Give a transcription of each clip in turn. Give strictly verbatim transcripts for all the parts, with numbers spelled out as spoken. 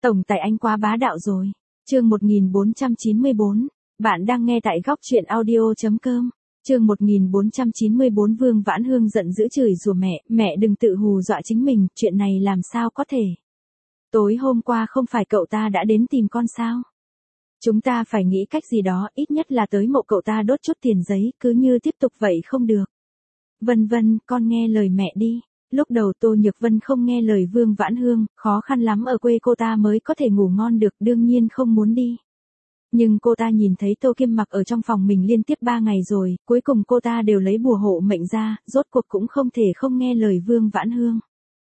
Tổng tài anh quá bá đạo rồi. Chương một nghìn bốn trăm chín mươi bốn. Bạn đang nghe tại góc truyện audio chấm com. Chương một nghìn bốn trăm chín mươi bốn. Vương Vãn Hương giận dữ chửi rủa mẹ, mẹ đừng tự hù dọa chính mình, chuyện này làm sao có thể. Tối hôm qua không phải cậu ta đã đến tìm con sao? Chúng ta phải nghĩ cách gì đó, ít nhất là tới mộ cậu ta đốt chút tiền giấy, cứ như tiếp tục vậy không được. Vân Vân, con nghe lời mẹ đi. Lúc đầu Tô Nhược Vân không nghe lời Vương Vãn Hương, khó khăn lắm ở quê cô ta mới có thể ngủ ngon được, đương nhiên không muốn đi. Nhưng cô ta nhìn thấy Tô Kim Mặc ở trong phòng mình liên tiếp ba ngày rồi, cuối cùng cô ta đều lấy bùa hộ mệnh ra, rốt cuộc cũng không thể không nghe lời Vương Vãn Hương.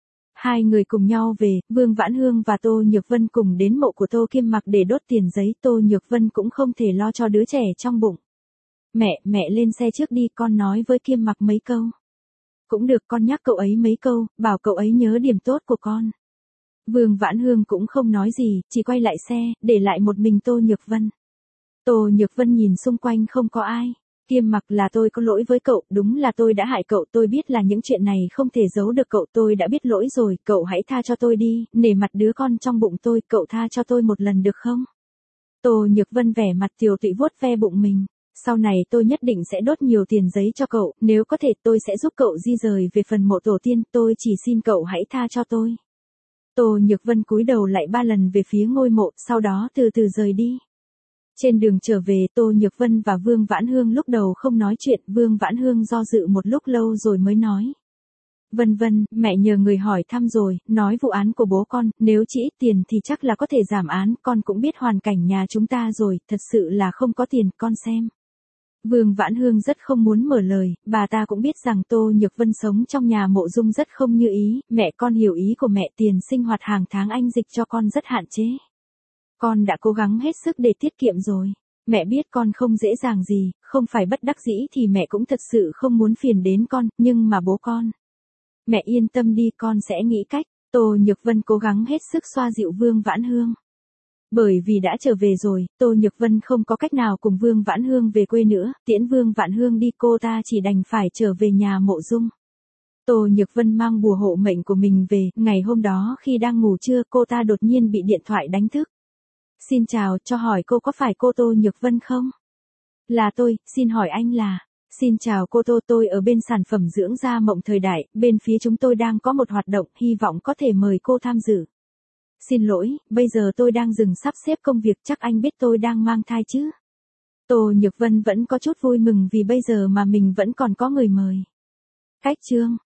Hai người cùng nhau về, Vương Vãn Hương và Tô Nhược Vân cùng đến mộ của Tô Kim Mặc để đốt tiền giấy, Tô Nhược Vân cũng không thể lo cho đứa trẻ trong bụng. Mẹ, mẹ lên xe trước đi, con nói với Kim Mặc mấy câu. Cũng được, con nhắc cậu ấy mấy câu, bảo cậu ấy nhớ điểm tốt của con. Vương Vãn Hương cũng không nói gì, chỉ quay lại xe, để lại một mình Tô Nhược Vân. Tô Nhược Vân nhìn xung quanh không có ai. Kim Mặc, là tôi có lỗi với cậu, đúng là tôi đã hại cậu, tôi biết là những chuyện này không thể giấu được cậu, tôi đã biết lỗi rồi, cậu hãy tha cho tôi đi, nể mặt đứa con trong bụng tôi, cậu tha cho tôi một lần được không? Tô Nhược Vân vẻ mặt tiều tụy vuốt ve bụng mình. Sau này tôi nhất định sẽ đốt nhiều tiền giấy cho cậu, nếu có thể tôi sẽ giúp cậu di rời về phần mộ tổ tiên, tôi chỉ xin cậu hãy tha cho tôi. Tô Nhược Vân cúi đầu lại ba lần về phía ngôi mộ, sau đó từ từ rời đi. Trên đường trở về, Tô Nhược Vân và Vương Vãn Hương lúc đầu không nói chuyện, Vương Vãn Hương do dự một lúc lâu rồi mới nói. Vân Vân, mẹ nhờ người hỏi thăm rồi, nói vụ án của bố con, nếu chỉ ít tiền thì chắc là có thể giảm án, con cũng biết hoàn cảnh nhà chúng ta rồi, thật sự là không có tiền, con xem. Vương Vãn Hương rất không muốn mở lời, bà ta cũng biết rằng Tô Nhược Vân sống trong nhà mộ dung rất không như ý, mẹ con hiểu ý của mẹ, tiền sinh hoạt hàng tháng anh dịch cho con rất hạn chế. Con đã cố gắng hết sức để tiết kiệm rồi. Mẹ biết con không dễ dàng gì, không phải bất đắc dĩ thì mẹ cũng thật sự không muốn phiền đến con, nhưng mà bố con. Mẹ yên tâm đi, con sẽ nghĩ cách. Tô Nhược Vân cố gắng hết sức xoa dịu Vương Vãn Hương. Bởi vì đã trở về rồi, Tô Nhược Vân không có cách nào cùng Vương Vãn Hương về quê nữa, tiễn Vương Vãn Hương đi, cô ta chỉ đành phải trở về nhà mộ dung. Tô Nhược Vân mang bùa hộ mệnh của mình về, ngày hôm đó khi đang ngủ trưa cô ta đột nhiên bị điện thoại đánh thức. Xin chào, cho hỏi cô có phải cô Tô Nhược Vân không? Là tôi, xin hỏi anh là... Xin chào cô Tô, tôi ở bên sản phẩm dưỡng da Mộng Thời Đại, bên phía chúng tôi đang có một hoạt động, hy vọng có thể mời cô tham dự. Xin lỗi, bây giờ tôi đang dừng sắp xếp công việc, chắc anh biết tôi đang mang thai chứ? Tô Nhược Vân vẫn có chút vui mừng vì bây giờ mà mình vẫn còn có người mời. Cách chương